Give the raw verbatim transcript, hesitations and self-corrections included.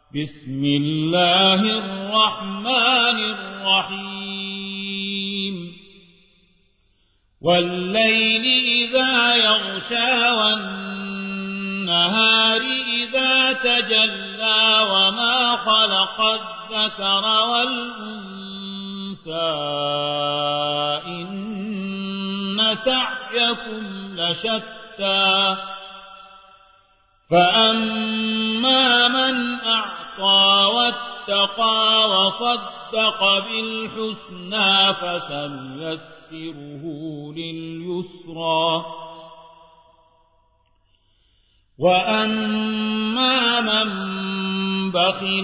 بسم الله الرحمن الرحيم والليل إذا يغشى والنهار إذا تجلى وما خلق الذكر والأنثى إن سعيكم لشتى فأما من أعطى واتقى وصدق بالحسنى فسنيسره لليسرى وأما من بخل